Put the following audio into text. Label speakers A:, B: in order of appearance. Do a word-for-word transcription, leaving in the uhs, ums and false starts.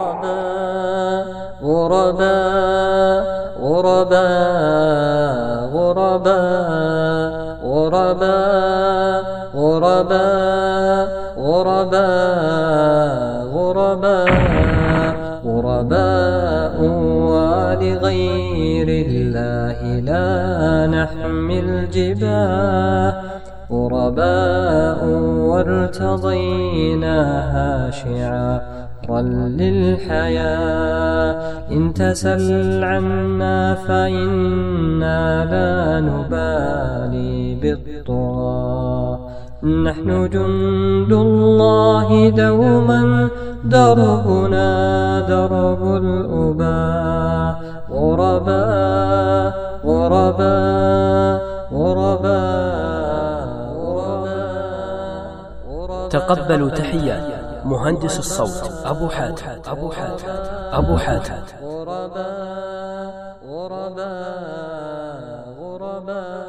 A: غرباء غرباء غرباء غرباء غرباء غرباء غرباء غرباء ولغير الله لا نحمل جباه غرباء وارتضيناها شعارا للحياة إن تسل عنا فإنا لا نبالي بالطغى نحن جند الله دوما دربنا درب الأباء غرباء غرباء غرباء غرباء.
B: تقبلوا تحيات مهندس الصوت أبو حاتم أبو حاتم أبو حاتم.
A: غرباء غرباء غرباء